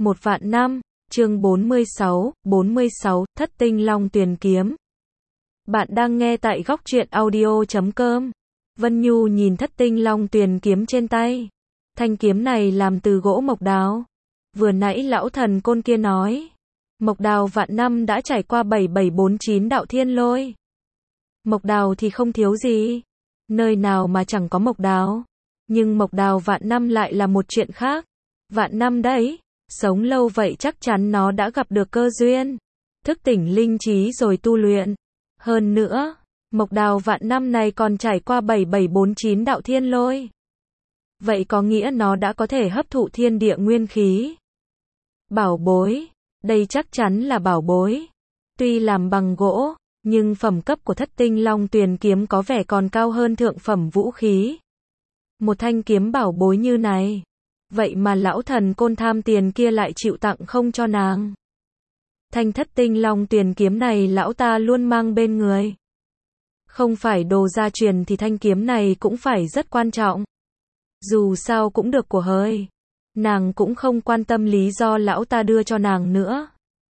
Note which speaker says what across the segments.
Speaker 1: Một vạn năm, chương 46, Thất tinh long tuyền kiếm. Bạn đang nghe tại góc truyện audio.com. Vân Nhu nhìn thất tinh long tuyền kiếm trên tay. Thanh kiếm này làm từ gỗ mộc đào. Vừa nãy lão thần côn kia nói, mộc đào vạn năm đã trải qua 7749 đạo thiên lôi. Mộc đào thì không thiếu gì. Nơi nào mà chẳng có mộc đào. Nhưng mộc đào vạn năm lại là một chuyện khác. Vạn năm đấy, sống lâu vậy chắc chắn nó đã gặp được cơ duyên, thức tỉnh linh trí rồi tu luyện. Hơn nữa, mộc đào vạn năm này còn trải qua 7749 đạo thiên lôi. Vậy có nghĩa nó đã có thể hấp thụ thiên địa nguyên khí. Bảo bối, đây chắc chắn là bảo bối. Tuy làm bằng gỗ, nhưng phẩm cấp của thất tinh long tuyền kiếm có vẻ còn cao hơn thượng phẩm vũ khí. Một thanh kiếm bảo bối như này, vậy mà lão thần côn tham tiền kia lại chịu tặng không cho nàng. Thanh thất tinh long tuyền kiếm này lão ta luôn mang bên người. Không phải đồ gia truyền thì thanh kiếm này cũng phải rất quan trọng. Dù sao cũng được của hời. Nàng cũng không quan tâm lý do lão ta đưa cho nàng nữa.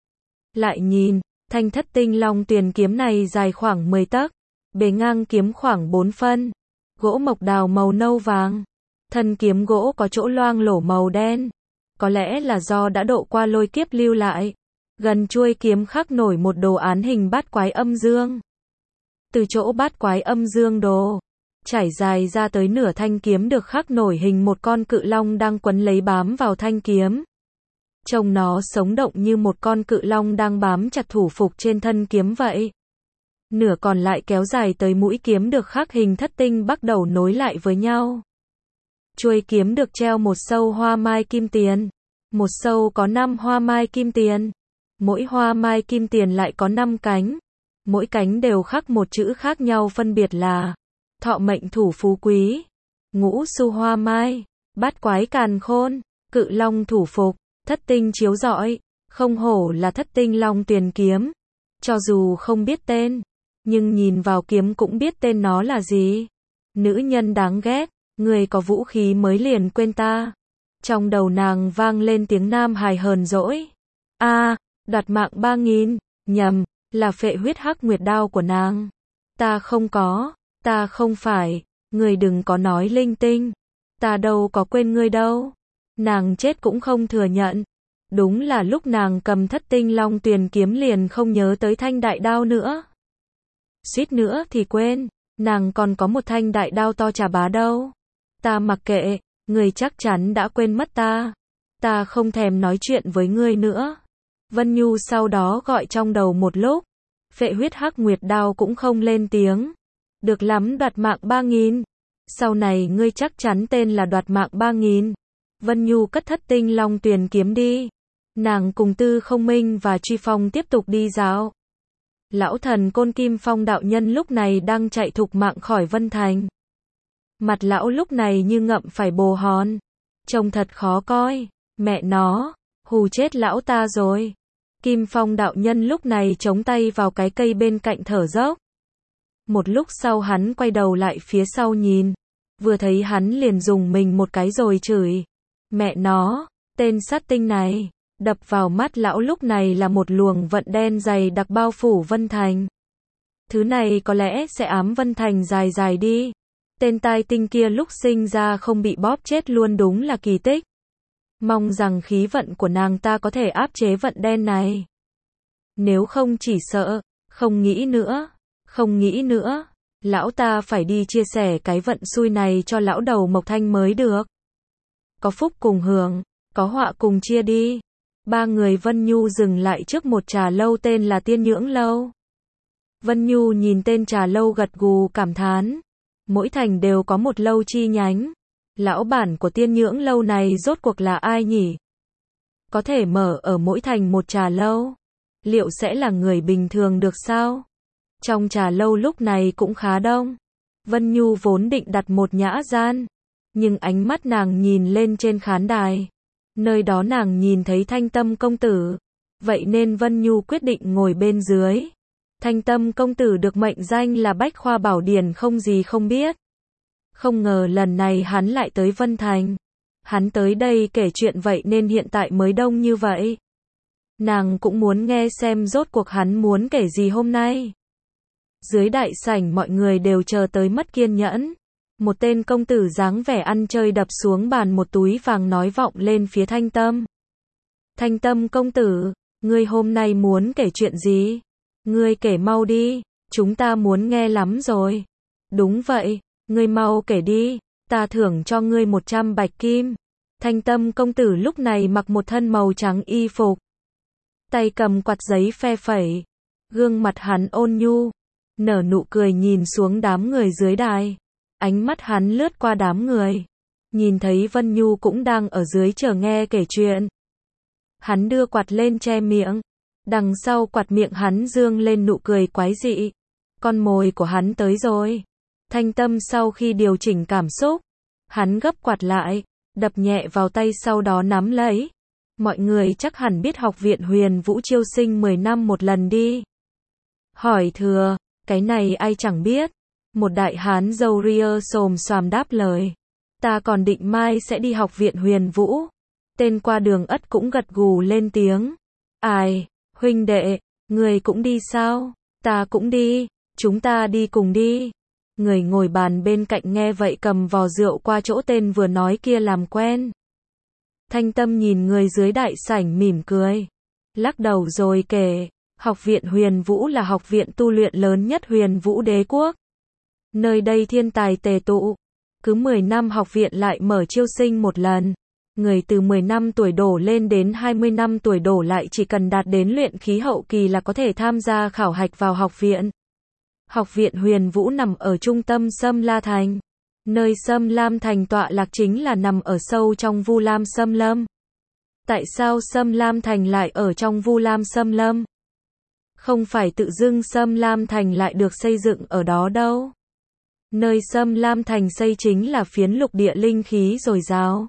Speaker 1: Lại nhìn, thanh thất tinh long tuyền kiếm này dài khoảng 10 tấc, bề ngang kiếm khoảng 4 phân, gỗ mộc đào màu nâu vàng. Thân kiếm gỗ có chỗ loang lổ màu đen. Có lẽ là do đã độ qua lôi kiếp lưu lại. Gần chuôi kiếm khắc nổi một đồ án hình bát quái âm dương. Từ chỗ bát quái âm dương đồ, trải dài ra tới nửa thanh kiếm được khắc nổi hình một con cự long đang quấn lấy bám vào thanh kiếm. Trông nó sống động như một con cự long đang bám chặt thủ phục trên thân kiếm vậy. Nửa còn lại kéo dài tới mũi kiếm được khắc hình thất tinh bắt đầu nối lại với nhau. Chuôi kiếm được treo một sâu hoa mai kim tiền. Một sâu có 5 hoa mai kim tiền. Mỗi hoa mai kim tiền lại có 5 cánh. Mỗi cánh đều khắc một chữ khác nhau phân biệt là thọ mệnh thủ phú quý, ngũ su hoa mai, bát quái càn khôn, cự long thủ phục, thất tinh chiếu rọi. Không hổ là thất tinh long tuyền kiếm. Cho dù không biết tên, nhưng nhìn vào kiếm cũng biết tên nó là gì. Nữ nhân đáng ghét. Người có vũ khí mới liền quên ta. Trong đầu nàng vang lên tiếng nam hài hờn dỗi. Đoạt mạng 3000, nhầm, là phệ huyết hắc nguyệt đao của nàng. Ta không phải, người đừng có nói linh tinh. Ta đâu có quên ngươi đâu. Nàng chết cũng không thừa nhận. Đúng là lúc nàng cầm thất tinh long tuyền kiếm liền không nhớ tới thanh đại đao nữa. Suýt nữa thì quên, nàng còn có một thanh đại đao to chà bá đâu. Ta mặc kệ, người chắc chắn đã quên mất ta. Ta không thèm nói chuyện với ngươi nữa. Vân Nhu sau đó gọi trong đầu một lúc. Phệ huyết hắc nguyệt đao cũng không lên tiếng. Được lắm, đoạt mạng 3000. Sau này ngươi chắc chắn tên là đoạt mạng 3000. Vân Nhu cất thất tinh long tuyền kiếm đi. Nàng cùng Tư Không Minh và Truy Phong tiếp tục đi dạo. Lão thần côn Kim Phong đạo nhân lúc này đang chạy thục mạng khỏi Vân Thành. Mặt lão lúc này như ngậm phải bồ hòn. Trông thật khó coi. Mẹ nó, hù chết lão ta rồi. Kim Phong đạo nhân lúc này chống tay vào cái cây bên cạnh thở dốc. Một lúc sau hắn quay đầu lại phía sau nhìn. Vừa thấy hắn liền dùng mình một cái rồi chửi. Mẹ nó, tên sát tinh này. Đập vào mắt lão lúc này là một luồng vận đen dày đặc bao phủ Vân Thành. Thứ này có lẽ sẽ ám Vân Thành dài dài đi. Tên tai tinh kia lúc sinh ra không bị bóp chết luôn đúng là kỳ tích. Mong rằng khí vận của nàng ta có thể áp chế vận đen này. Nếu không chỉ sợ, không nghĩ nữa. Lão ta phải đi chia sẻ cái vận xui này cho lão đầu Mộc Thanh mới được. Có phúc cùng hưởng, có họa cùng chia đi. Ba người Vân Nhu dừng lại trước một trà lâu tên là Tiên Nhưỡng Lâu. Vân Nhu nhìn tên trà lâu gật gù cảm thán. Mỗi thành đều có một lâu chi nhánh. Lão bản của Tiên Nhưỡng Lâu này rốt cuộc là ai nhỉ? Có thể mở ở mỗi thành một trà lâu. Liệu sẽ là người bình thường được sao? Trong trà lâu lúc này cũng khá đông. Vân Nhu vốn định đặt một nhã gian. Nhưng ánh mắt nàng nhìn lên trên khán đài. Nơi đó nàng nhìn thấy Thanh Tâm công tử. Vậy nên Vân Nhu quyết định ngồi bên dưới. Thanh Tâm công tử được mệnh danh là Bách Khoa Bảo Điển không gì không biết. Không ngờ lần này hắn lại tới Vân Thành. Hắn tới đây kể chuyện vậy nên hiện tại mới đông như vậy. Nàng cũng muốn nghe xem rốt cuộc hắn muốn kể gì hôm nay. Dưới đại sảnh mọi người đều chờ tới mất kiên nhẫn. Một tên công tử dáng vẻ ăn chơi đập xuống bàn một túi vàng nói vọng lên phía Thanh Tâm. Thanh Tâm công tử, ngươi hôm nay muốn kể chuyện gì? Ngươi kể mau đi, chúng ta muốn nghe lắm rồi. Đúng vậy, ngươi mau kể đi, ta thưởng cho ngươi 100 bạch kim. Thanh Tâm công tử lúc này mặc một thân màu trắng y phục. Tay cầm quạt giấy phe phẩy. Gương mặt hắn ôn nhu, nở nụ cười nhìn xuống đám người dưới đài. Ánh mắt hắn lướt qua đám người. Nhìn thấy Vân Nhu cũng đang ở dưới chờ nghe kể chuyện. Hắn đưa quạt lên che miệng. Đằng sau quạt miệng hắn dương lên nụ cười quái dị. Con mồi của hắn tới rồi. Thanh Tâm sau khi điều chỉnh cảm xúc, hắn gấp quạt lại, đập nhẹ vào tay sau đó nắm lấy. Mọi người chắc hẳn biết học viện Huyền Vũ chiêu sinh 10 năm một lần đi. Hỏi thừa, cái này ai chẳng biết. Một đại hán râu ria xồm xoàm đáp lời. Ta còn định mai sẽ đi học viện Huyền Vũ. Tên qua đường Ất cũng gật gù lên tiếng. Ai, huynh đệ, người cũng đi sao? Ta cũng đi, chúng ta đi cùng đi. Người ngồi bàn bên cạnh nghe vậy cầm vò rượu qua chỗ tên vừa nói kia làm quen. Thanh Tâm nhìn người dưới đại sảnh mỉm cười. Lắc đầu rồi kể, học viện Huyền Vũ là học viện tu luyện lớn nhất Huyền Vũ đế quốc. Nơi đây thiên tài tề tụ. Cứ 10 năm học viện lại mở chiêu sinh một lần. Người từ 10 năm tuổi đổ lên đến 20 năm tuổi đổ lại chỉ cần đạt đến luyện khí hậu kỳ là có thể tham gia khảo hạch vào học viện. Học viện Huyền Vũ nằm ở trung tâm Sâm La Thành. Nơi Sâm Lam Thành tọa lạc chính là nằm ở sâu trong Vu Lam Sâm Lâm. Tại sao Sâm Lam Thành lại ở trong Vu Lam Sâm Lâm? Không phải tự dưng Sâm Lam Thành lại được xây dựng ở đó đâu. Nơi Sâm Lam Thành xây chính là phiến lục địa linh khí dồi dào.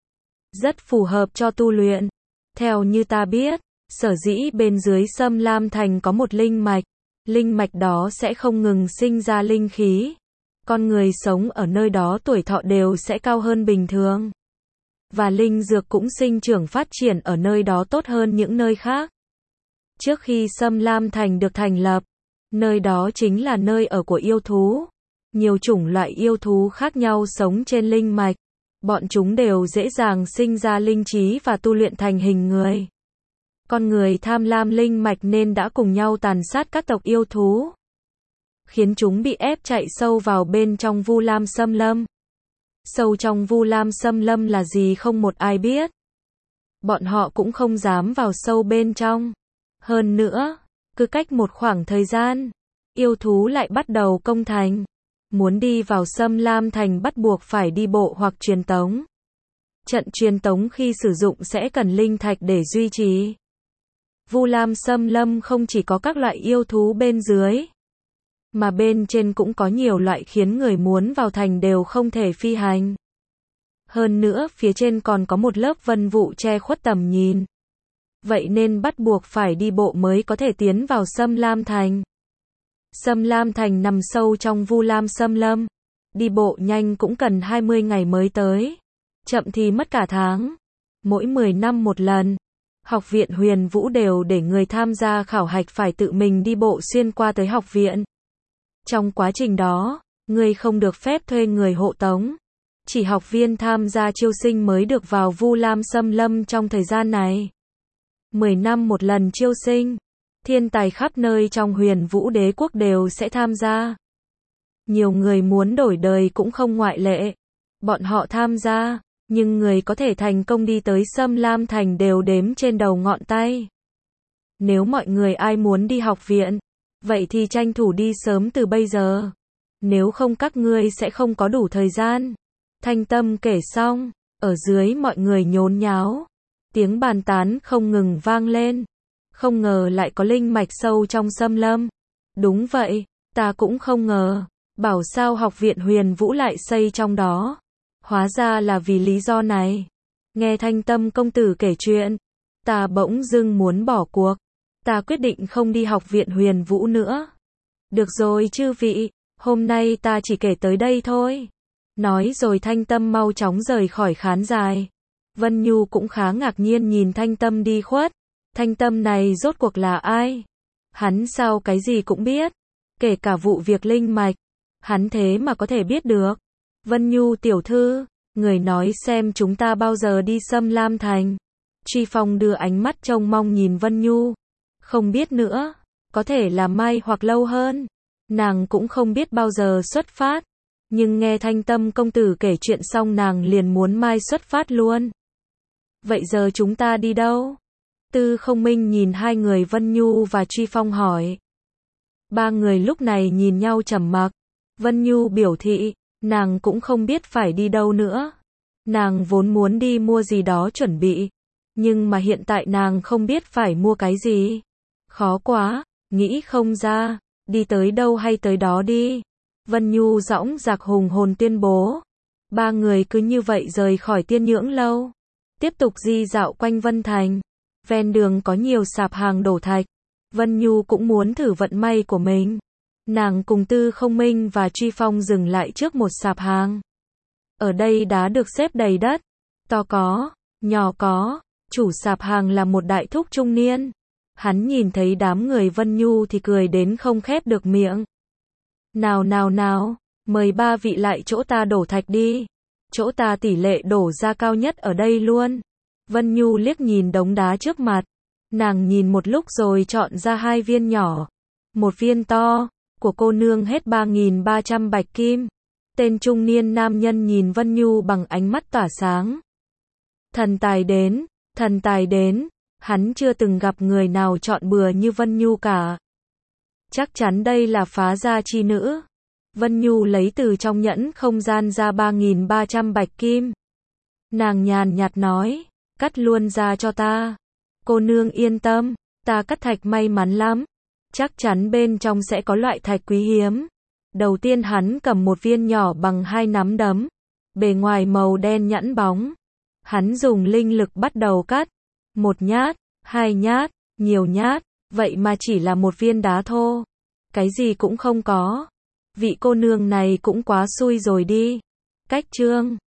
Speaker 1: Rất phù hợp cho tu luyện. Theo như ta biết, sở dĩ bên dưới Sâm Lam Thành có một linh mạch. Linh mạch đó sẽ không ngừng sinh ra linh khí. Con người sống ở nơi đó tuổi thọ đều sẽ cao hơn bình thường. Và linh dược cũng sinh trưởng phát triển ở nơi đó tốt hơn những nơi khác. Trước khi Sâm Lam Thành được thành lập, nơi đó chính là nơi ở của yêu thú. Nhiều chủng loại yêu thú khác nhau sống trên linh mạch. Bọn chúng đều dễ dàng sinh ra linh trí và tu luyện thành hình người. Con người tham lam linh mạch nên đã cùng nhau tàn sát các tộc yêu thú, khiến chúng bị ép chạy sâu vào bên trong Vu Lam Sâm Lâm. Sâu trong Vu Lam Sâm Lâm là gì không một ai biết. Bọn họ cũng không dám vào sâu bên trong. Hơn nữa, cứ cách một khoảng thời gian, yêu thú lại bắt đầu công thành. Muốn đi vào Sâm Lam Thành bắt buộc phải đi bộ hoặc truyền tống. Trận truyền tống khi sử dụng sẽ cần linh thạch để duy trì. Vu Lam Sâm Lâm không chỉ có các loại yêu thú bên dưới, mà bên trên cũng có nhiều loại khiến người muốn vào thành đều không thể phi hành. Hơn nữa phía trên còn có một lớp vân vụ che khuất tầm nhìn. Vậy nên bắt buộc phải đi bộ mới có thể tiến vào Sâm Lam Thành. Sâm Lam Thành nằm sâu trong Vu Lam Sâm Lâm. Đi bộ nhanh cũng cần 20 ngày mới tới. Chậm thì mất cả tháng. Mỗi 10 năm một lần, học viện Huyền Vũ đều để người tham gia khảo hạch phải tự mình đi bộ xuyên qua tới học viện. Trong quá trình đó, người không được phép thuê người hộ tống. Chỉ học viên tham gia chiêu sinh mới được vào Vu Lam Sâm Lâm trong thời gian này. 10 năm một lần chiêu sinh. Thiên tài khắp nơi trong Huyền Vũ đế quốc đều sẽ tham gia. Nhiều người muốn đổi đời cũng không ngoại lệ. Bọn họ tham gia, nhưng người có thể thành công đi tới Sâm Lam Thành đều đếm trên đầu ngón tay. Nếu mọi người ai muốn đi học viện, vậy thì tranh thủ đi sớm từ bây giờ. Nếu không các ngươi sẽ không có đủ thời gian. Thanh Tâm kể xong, ở dưới mọi người nhốn nháo. Tiếng bàn tán không ngừng vang lên. Không ngờ lại có linh mạch sâu trong Sâm Lâm. Đúng vậy, ta cũng không ngờ. Bảo sao học viện Huyền Vũ lại xây trong đó. Hóa ra là vì lý do này. Nghe Thanh Tâm công tử kể chuyện, ta bỗng dưng muốn bỏ cuộc. Ta quyết định không đi học viện Huyền Vũ nữa. Được rồi chư vị, hôm nay ta chỉ kể tới đây thôi. Nói rồi Thanh Tâm mau chóng rời khỏi khán đài. Vân Nhu cũng khá ngạc nhiên nhìn Thanh Tâm đi khuất. Thanh Tâm này rốt cuộc là ai? Hắn sao cái gì cũng biết? Kể cả vụ việc linh mạch. Hắn thế mà có thể biết được. Vân Nhu tiểu thư, người nói xem chúng ta bao giờ đi Sâm Lam Thành. Truy Phong đưa ánh mắt trông mong nhìn Vân Nhu. Không biết nữa, có thể là mai hoặc lâu hơn. Nàng cũng không biết bao giờ xuất phát. Nhưng nghe Thanh Tâm công tử kể chuyện xong nàng liền muốn mai xuất phát luôn. Vậy giờ chúng ta đi đâu? Tư Không Minh nhìn hai người Vân Nhu và Truy Phong hỏi. Ba người lúc này nhìn nhau trầm mặc. Vân Nhu biểu thị, nàng cũng không biết phải đi đâu nữa. Nàng vốn muốn đi mua gì đó chuẩn bị. Nhưng mà hiện tại nàng không biết phải mua cái gì. Khó quá, nghĩ không ra, đi tới đâu hay tới đó đi. Vân Nhu dõng dạc hùng hồn tuyên bố. Ba người cứ như vậy rời khỏi Tiên Nhưỡng Lâu. Tiếp tục di dạo quanh Vân Thành. Ven đường có nhiều sạp hàng đổ thạch. Vân Nhu cũng muốn thử vận may của mình. Nàng cùng Tư Không Minh và Truy Phong dừng lại trước một sạp hàng. Ở đây đá được xếp đầy đất. To có, nhỏ có. Chủ sạp hàng là một đại thúc trung niên. Hắn nhìn thấy đám người Vân Nhu thì cười đến không khép được miệng. Nào nào nào, mời ba vị lại chỗ ta đổ thạch đi. Chỗ ta tỷ lệ đổ ra cao nhất ở đây luôn. Vân Nhu liếc nhìn đống đá trước mặt. Nàng nhìn một lúc rồi chọn ra hai viên nhỏ. Một viên to, của cô nương hết 3.300 bạch kim. Tên trung niên nam nhân nhìn Vân Nhu bằng ánh mắt tỏa sáng. Thần tài đến, thần tài đến. Hắn chưa từng gặp người nào chọn bừa như Vân Nhu cả. Chắc chắn đây là phá gia chi nữ. Vân Nhu lấy từ trong nhẫn không gian ra 3.300 bạch kim. Nàng nhàn nhạt nói, cắt luôn ra cho ta. Cô nương yên tâm, ta cắt thạch may mắn lắm. Chắc chắn bên trong sẽ có loại thạch quý hiếm. Đầu tiên hắn cầm một viên nhỏ bằng 2 nắm đấm. Bề ngoài màu đen nhẵn bóng. Hắn dùng linh lực bắt đầu cắt. 1 nhát, 2 nhát, nhiều nhát. Vậy mà chỉ là một viên đá thô. Cái gì cũng không có. Vị cô nương này cũng quá xui rồi đi. Cách chương